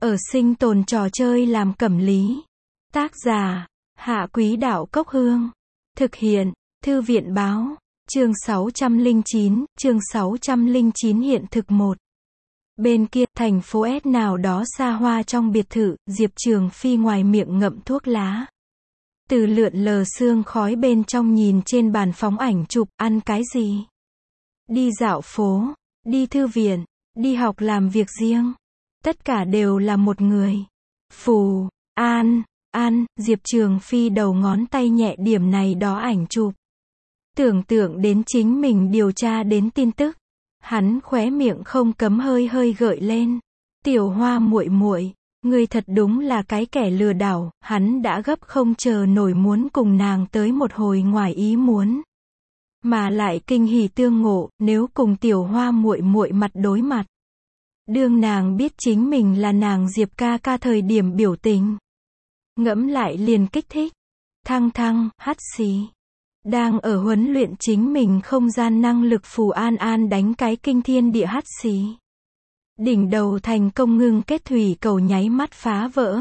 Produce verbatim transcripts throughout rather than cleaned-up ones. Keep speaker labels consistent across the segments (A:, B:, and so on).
A: Ở sinh tồn trò chơi làm cẩm lý. Tác giả, Hạ Quý Đạo Cốc Hương. Thực hiện, Thư viện Báo. Chương sáu trăm lẻ chín, chương sáu trăm lẻ chín hiện thực một. Bên kia, thành phố S nào đó xa hoa trong biệt thự, Diệp Trường Phi ngoài miệng ngậm thuốc lá. Từ lượn lờ sương khói bên trong nhìn trên bàn phóng ảnh chụp, ăn cái gì? Đi dạo phố, đi thư viện, đi học làm việc riêng. Tất cả đều là một người. Phù, An, An, Diệp Trường Phi đầu ngón tay nhẹ điểm này đó ảnh chụp. Tưởng tượng đến chính mình điều tra đến tin tức. Hắn khóe miệng không cấm hơi hơi gợi lên. Tiểu Hoa muội muội, ngươi thật đúng là cái kẻ lừa đảo, hắn đã gấp không chờ nổi muốn cùng nàng tới một hồi ngoài ý muốn. Mà lại kinh hỉ tương ngộ, nếu cùng Tiểu Hoa muội muội mặt đối mặt. Đương nàng biết chính mình là nàng Diệp ca ca thời điểm biểu tình. Ngẫm lại liền kích thích. Thăng thăng, hắt xì. Đang ở huấn luyện chính mình không gian năng lực Phù An An đánh cái kinh thiên địa hắt xì. Đỉnh đầu thành công ngưng kết thủy cầu nháy mắt phá vỡ.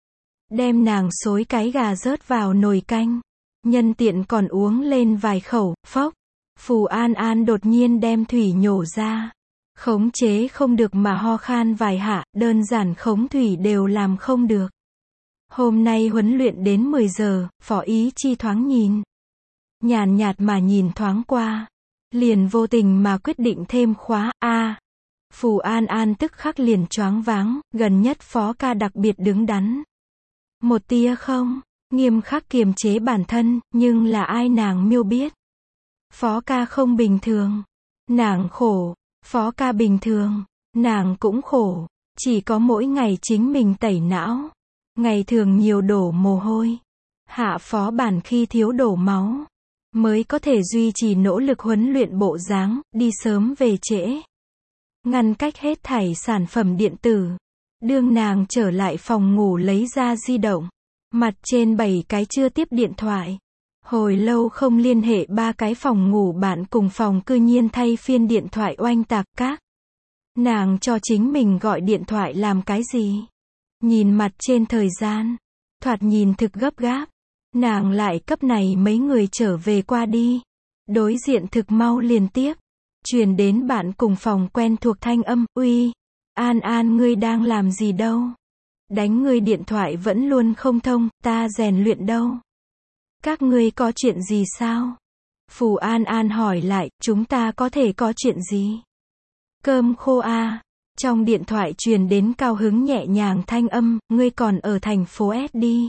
A: Đem nàng xối cái gà rớt vào nồi canh. Nhân tiện còn uống lên vài khẩu, phốc. Phù An An đột nhiên đem thủy nhổ ra. Khống chế không được mà ho khan vài hạ, đơn giản khống thủy đều làm không được. Hôm nay huấn luyện đến mười giờ, Phó Ý Chi thoáng nhìn. Nhàn nhạt mà nhìn thoáng qua. Liền vô tình mà quyết định thêm khóa, a à, Phù An An tức khắc liền choáng váng, gần nhất Phó ca đặc biệt đứng đắn. Một tia không, nghiêm khắc kiềm chế bản thân, nhưng là ai nàng miêu biết. Phó ca không bình thường. Nàng khổ. Phó ca bình thường, nàng cũng khổ, chỉ có mỗi ngày chính mình tẩy não, ngày thường nhiều đổ mồ hôi, hạ phó bản khi thiếu đổ máu, mới có thể duy trì nỗ lực huấn luyện bộ dáng, đi sớm về trễ, ngăn cách hết thảy sản phẩm điện tử. Đương nàng trở lại phòng ngủ lấy ra di động, mặt trên bảy cái chưa tiếp điện thoại. Hồi lâu không liên hệ ba cái phòng ngủ bạn cùng phòng cư nhiên thay phiên điện thoại oanh tạc các. Nàng cho chính mình gọi điện thoại làm cái gì? Nhìn mặt trên thời gian, thoạt nhìn thực gấp gáp. Nàng lại cấp này mấy người trở về qua đi. Đối diện thực mau liền tiếp. Truyền đến bạn cùng phòng quen thuộc thanh âm, uy, An An ngươi đang làm gì đâu? Đánh ngươi điện thoại vẫn luôn không thông, ta rèn luyện đâu. Các ngươi có chuyện gì sao? Phù An An hỏi lại, chúng ta có thể có chuyện gì? Cơm khô à? Trong điện thoại truyền đến cao hứng nhẹ nhàng thanh âm, ngươi còn ở thành phố S đi.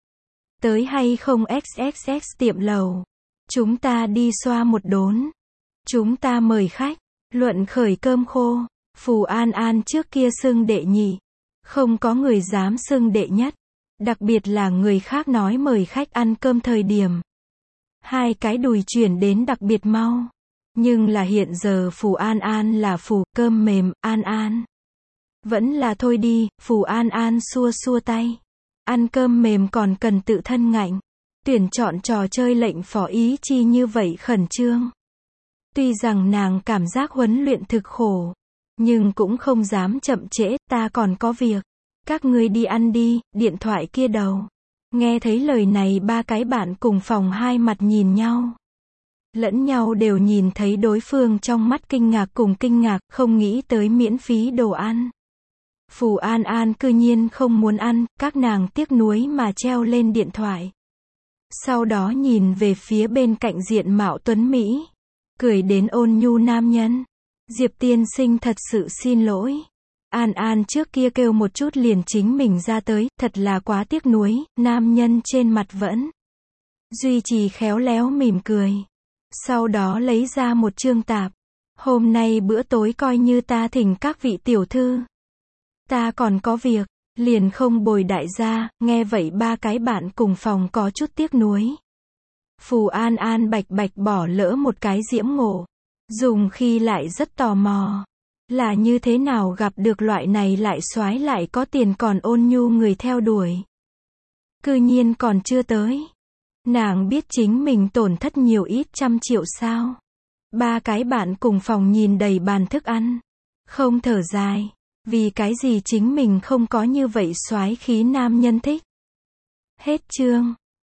A: Tới hay không ích ích ích tiệm lầu. Chúng ta đi xoa một đốn. Chúng ta mời khách. Luận khởi cơm khô. Phù An An trước kia xưng đệ nhị. Không có người dám xưng đệ nhất. Đặc biệt là người khác nói mời khách ăn cơm thời điểm. Hai cái đùi chuyển đến đặc biệt mau. Nhưng là hiện giờ Phù An An là Phù, cơm mềm, An An. Vẫn là thôi đi, Phù An An xua xua tay. Ăn cơm mềm còn cần tự thân ngạnh. Tuyển chọn trò chơi lệnh Phó Ý Chi như vậy khẩn trương. Tuy rằng nàng cảm giác huấn luyện thực khổ. Nhưng cũng không dám chậm trễ, ta còn có việc. Các ngươi đi ăn đi, điện thoại kia đầu. Nghe thấy lời này ba cái bạn cùng phòng hai mặt nhìn nhau. Lẫn nhau đều nhìn thấy đối phương trong mắt kinh ngạc cùng kinh ngạc, không nghĩ tới miễn phí đồ ăn. Phù An An cư nhiên không muốn ăn, các nàng tiếc nuối mà treo lên điện thoại. Sau đó nhìn về phía bên cạnh diện mạo tuấn Mỹ. Cười đến ôn nhu nam nhân. Diệp tiên sinh thật sự xin lỗi. An An trước kia kêu một chút liền chính mình ra tới, thật là quá tiếc nuối, nam nhân trên mặt vẫn duy trì khéo léo mỉm cười. Sau đó lấy ra một chương tạp. Hôm nay bữa tối coi như ta thỉnh các vị tiểu thư. Ta còn có việc, liền không bồi đại gia, nghe vậy ba cái bạn cùng phòng có chút tiếc nuối. Phù An An bạch bạch bỏ lỡ một cái diễm ngộ. Dùng khi lại rất tò mò. Là như thế nào gặp được loại này lại soái lại có tiền còn ôn nhu người theo đuổi. Cư nhiên còn chưa tới. Nàng biết chính mình tổn thất nhiều ít trăm triệu sao. Ba cái bạn cùng phòng nhìn đầy bàn thức ăn. Không thở dài. Vì cái gì chính mình không có như vậy soái khí nam nhân thích. Hết chương.